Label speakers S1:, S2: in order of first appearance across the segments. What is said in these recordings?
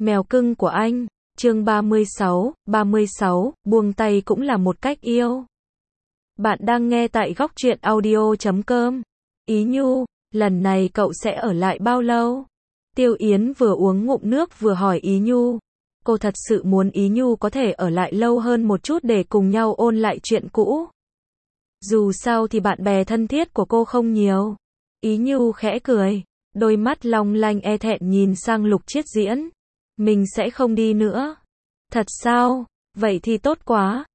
S1: Mèo cưng của anh. Chương 36, buông tay cũng là một cách yêu. Bạn đang nghe tại góc truyện audio.com. Ý Nhu, lần này cậu sẽ ở lại bao lâu? Tiêu Yến vừa uống ngụm nước vừa hỏi Ý Nhu. Cô thật sự muốn Ý Nhu có thể ở lại lâu hơn một chút để cùng nhau ôn lại chuyện cũ. Dù sao thì bạn bè thân thiết của cô không nhiều. Ý Nhu khẽ cười, đôi mắt long lanh e thẹn nhìn sang Lục Chiết Diễn. Mình sẽ không đi nữa. Thật sao? Vậy thì tốt quá.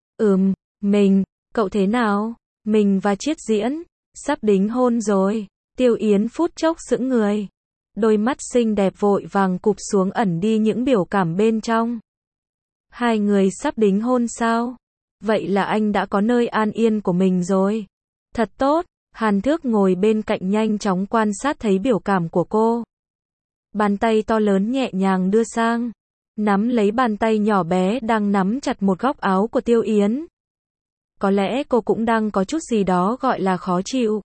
S1: Cậu thế nào? Mình và Chiết Diễn sắp đính hôn rồi. Tiêu Yến phút chốc sững người. Đôi mắt xinh đẹp vội vàng cụp xuống ẩn đi những biểu cảm bên trong. Hai người sắp đính hôn sao? Vậy là anh đã có nơi an yên của mình rồi. Thật tốt. Hàn Thước ngồi bên cạnh nhanh chóng quan sát thấy biểu cảm của cô. Bàn tay to lớn nhẹ nhàng đưa sang, nắm lấy bàn tay nhỏ bé đang nắm chặt một góc áo của Tiêu Yến. Có lẽ cô cũng đang có chút gì đó gọi là khó chịu.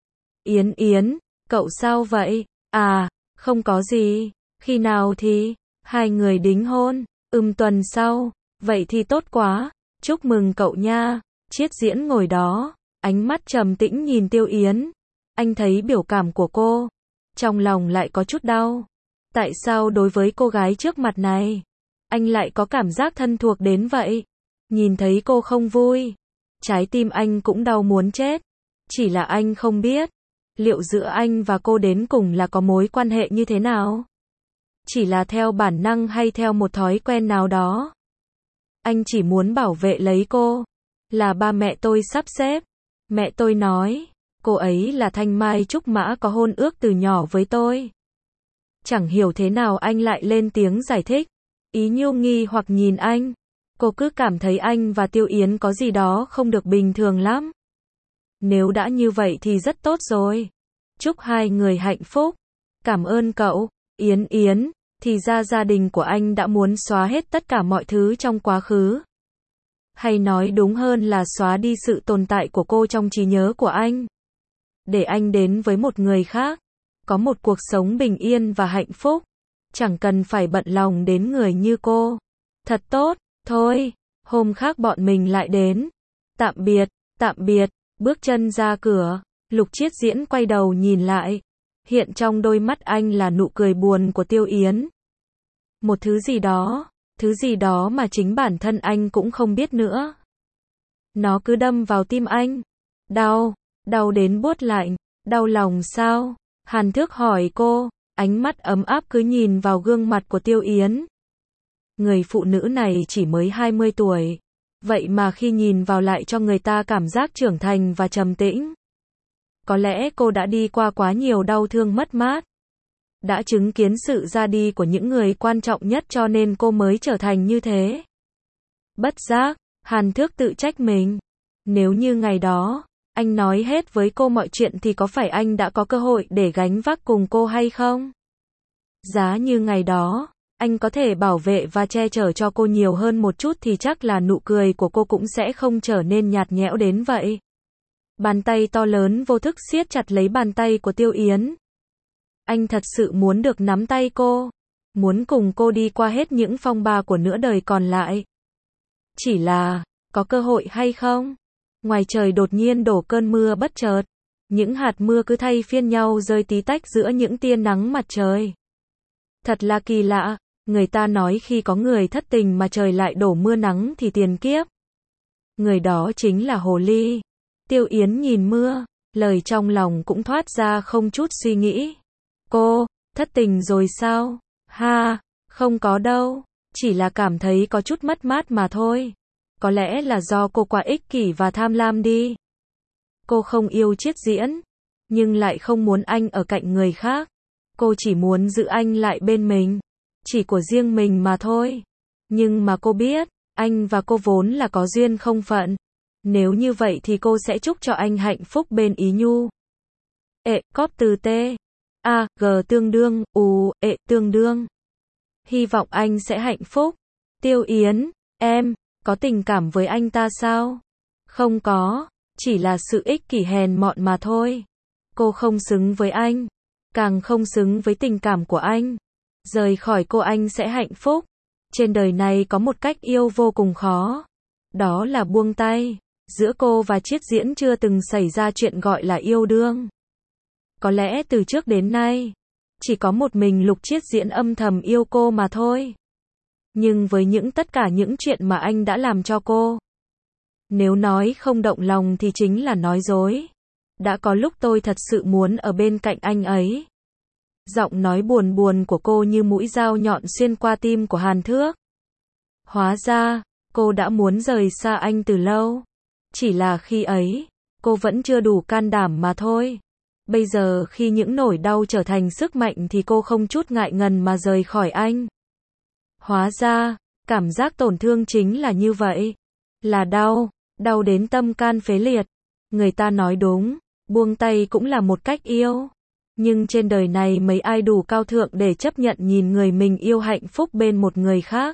S1: Yến, cậu sao vậy? À, không có gì. Khi nào thì? Hai người đính hôn? Tuần sau. Vậy thì tốt quá. Chúc mừng cậu nha. Chiết Diễn ngồi đó, ánh mắt trầm tĩnh nhìn Tiêu Yến. Anh thấy biểu cảm của cô, trong lòng lại có chút đau. Tại sao đối với cô gái trước mặt này, anh lại có cảm giác thân thuộc đến vậy? Nhìn thấy cô không vui, trái tim anh cũng đau muốn chết. Chỉ là anh không biết, liệu giữa anh và cô đến cùng là có mối quan hệ như thế nào? Chỉ là theo bản năng hay theo một thói quen nào đó? Anh chỉ muốn bảo vệ lấy cô. Là ba mẹ tôi sắp xếp. Mẹ tôi nói, cô ấy là thanh mai trúc mã có hôn ước từ nhỏ với tôi. Chẳng hiểu thế nào anh lại lên tiếng giải thích. Ý Nhu nghi hoặc nhìn anh. Cô cứ cảm thấy anh và Tiêu Yến có gì đó không được bình thường lắm. Nếu đã như vậy thì rất tốt rồi. Chúc hai người hạnh phúc. Cảm ơn cậu. Yến, thì ra gia đình của anh đã muốn xóa hết tất cả mọi thứ trong quá khứ. Hay nói đúng hơn là xóa đi sự tồn tại của cô trong trí nhớ của anh. Để anh đến với một người khác. Có một cuộc sống bình yên và hạnh phúc. Chẳng cần phải bận lòng đến người như cô. Thật tốt, thôi, hôm khác bọn mình lại đến. Tạm biệt, bước chân ra cửa, Lục Chiết Diễn quay đầu nhìn lại. Hiện trong đôi mắt anh là nụ cười buồn của Tiêu Yến. Một thứ gì đó mà chính bản thân anh cũng không biết nữa. Nó cứ đâm vào tim anh. Đau đến buốt lạnh, đau lòng sao? Hàn Thước hỏi cô, ánh mắt ấm áp cứ nhìn vào gương mặt của Tiêu Yến. Người phụ nữ này chỉ mới 20 tuổi, vậy mà khi nhìn vào lại cho người ta cảm giác trưởng thành và trầm tĩnh. Có lẽ cô đã đi qua quá nhiều đau thương mất mát, đã chứng kiến sự ra đi của những người quan trọng nhất cho nên cô mới trở thành như thế. Bất giác, Hàn Thước tự trách mình. Nếu như ngày đó, anh nói hết với cô mọi chuyện thì có phải anh đã có cơ hội để gánh vác cùng cô hay không? Giá như ngày đó, anh có thể bảo vệ và che chở cho cô nhiều hơn một chút thì chắc là nụ cười của cô cũng sẽ không trở nên nhạt nhẽo đến vậy. Bàn tay to lớn vô thức siết chặt lấy bàn tay của Tiêu Yến. Anh thật sự muốn được nắm tay cô, muốn cùng cô đi qua hết những phong ba của nửa đời còn lại. Chỉ là, có cơ hội hay không? Ngoài trời đột nhiên đổ cơn mưa bất chợt. Những hạt mưa cứ thay phiên nhau rơi tí tách giữa những tia nắng mặt trời. Thật là kỳ lạ, người ta nói khi có người thất tình mà trời lại đổ mưa nắng thì tiền kiếp. Người đó chính là Hồ Ly. Tiêu Yến nhìn mưa, lời trong lòng cũng thoát ra không chút suy nghĩ. Cô, thất tình rồi sao? Ha, không có đâu, chỉ là cảm thấy có chút mất mát mà thôi. Có lẽ là do cô quá ích kỷ và tham lam đi. Cô không yêu Chiết Diễn, nhưng lại không muốn anh ở cạnh người khác. Cô chỉ muốn giữ anh lại bên mình, chỉ của riêng mình mà thôi. Nhưng mà cô biết, anh và cô vốn là có duyên không phận. Nếu như vậy thì cô sẽ chúc cho anh hạnh phúc bên Ý Nhu. Cóp từ T, A, G tương đương, U, tương đương. Hy vọng anh sẽ hạnh phúc. Tiêu Yến, em có tình cảm với anh ta sao? Không có, chỉ là sự ích kỷ hèn mọn mà thôi. Cô không xứng với anh, càng không xứng với tình cảm của anh. Rời khỏi cô anh sẽ hạnh phúc. Trên đời này có một cách yêu vô cùng khó. Đó là buông tay. Giữa cô và Chiết Diễn chưa từng xảy ra chuyện gọi là yêu đương. Có lẽ từ trước đến nay, chỉ có một mình Lục Chiết Diễn âm thầm yêu cô mà thôi. Nhưng với tất cả những chuyện mà anh đã làm cho cô, nếu nói không động lòng thì chính là nói dối. Đã có lúc tôi thật sự muốn ở bên cạnh anh ấy. Giọng nói buồn buồn của cô như mũi dao nhọn xuyên qua tim của Hàn Thước. Hóa ra, cô đã muốn rời xa anh từ lâu. Chỉ là khi ấy, cô vẫn chưa đủ can đảm mà thôi. Bây giờ khi những nỗi đau trở thành sức mạnh thì cô không chút ngại ngần mà rời khỏi anh. Hóa ra, cảm giác tổn thương chính là như vậy. Là đau, đau đến tâm can phế liệt. Người ta nói đúng, buông tay cũng là một cách yêu. Nhưng trên đời này mấy ai đủ cao thượng để chấp nhận nhìn người mình yêu hạnh phúc bên một người khác.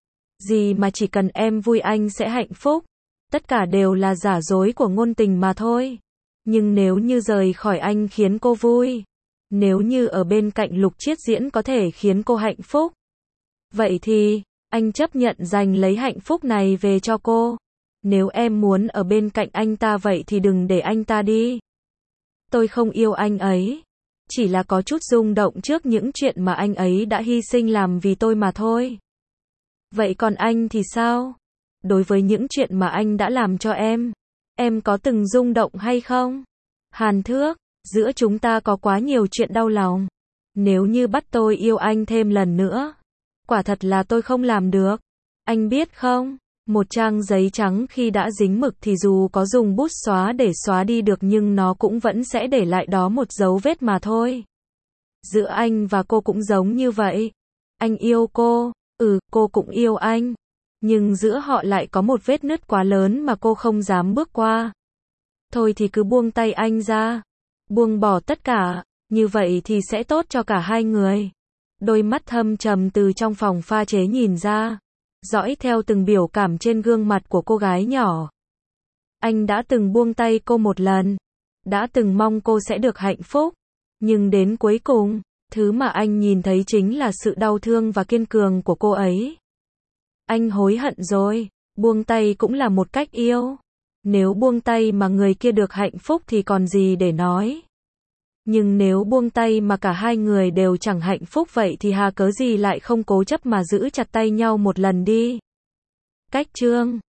S1: Gì mà chỉ cần em vui anh sẽ hạnh phúc. Tất cả đều là giả dối của ngôn tình mà thôi. Nhưng nếu như rời khỏi anh khiến cô vui, nếu như ở bên cạnh Lục Chiết Diễn có thể khiến cô hạnh phúc, vậy thì, anh chấp nhận giành lấy hạnh phúc này về cho cô. Nếu em muốn ở bên cạnh anh ta vậy thì đừng để anh ta đi. Tôi không yêu anh ấy. Chỉ là có chút rung động trước những chuyện mà anh ấy đã hy sinh làm vì tôi mà thôi. Vậy còn anh thì sao? Đối với những chuyện mà anh đã làm cho em có từng rung động hay không? Hàn Thước, giữa chúng ta có quá nhiều chuyện đau lòng. Nếu như bắt tôi yêu anh thêm lần nữa, quả thật là tôi không làm được. Anh biết không, một trang giấy trắng khi đã dính mực thì dù có dùng bút xóa để xóa đi được nhưng nó cũng vẫn sẽ để lại đó một dấu vết mà thôi. Giữa anh và cô cũng giống như vậy. Anh yêu cô, cô cũng yêu anh. Nhưng giữa họ lại có một vết nứt quá lớn mà cô không dám bước qua. Thôi thì cứ buông tay anh ra. Buông bỏ tất cả, như vậy thì sẽ tốt cho cả hai người. Đôi mắt thâm trầm từ trong phòng pha chế nhìn ra, dõi theo từng biểu cảm trên gương mặt của cô gái nhỏ. Anh đã từng buông tay cô một lần, đã từng mong cô sẽ được hạnh phúc, nhưng đến cuối cùng, thứ mà anh nhìn thấy chính là sự đau thương và kiên cường của cô ấy. Anh hối hận rồi, buông tay cũng là một cách yêu. Nếu buông tay mà người kia được hạnh phúc thì còn gì để nói. Nhưng nếu buông tay mà cả hai người đều chẳng hạnh phúc vậy thì hà cớ gì lại không cố chấp mà giữ chặt tay nhau một lần đi. Cách chương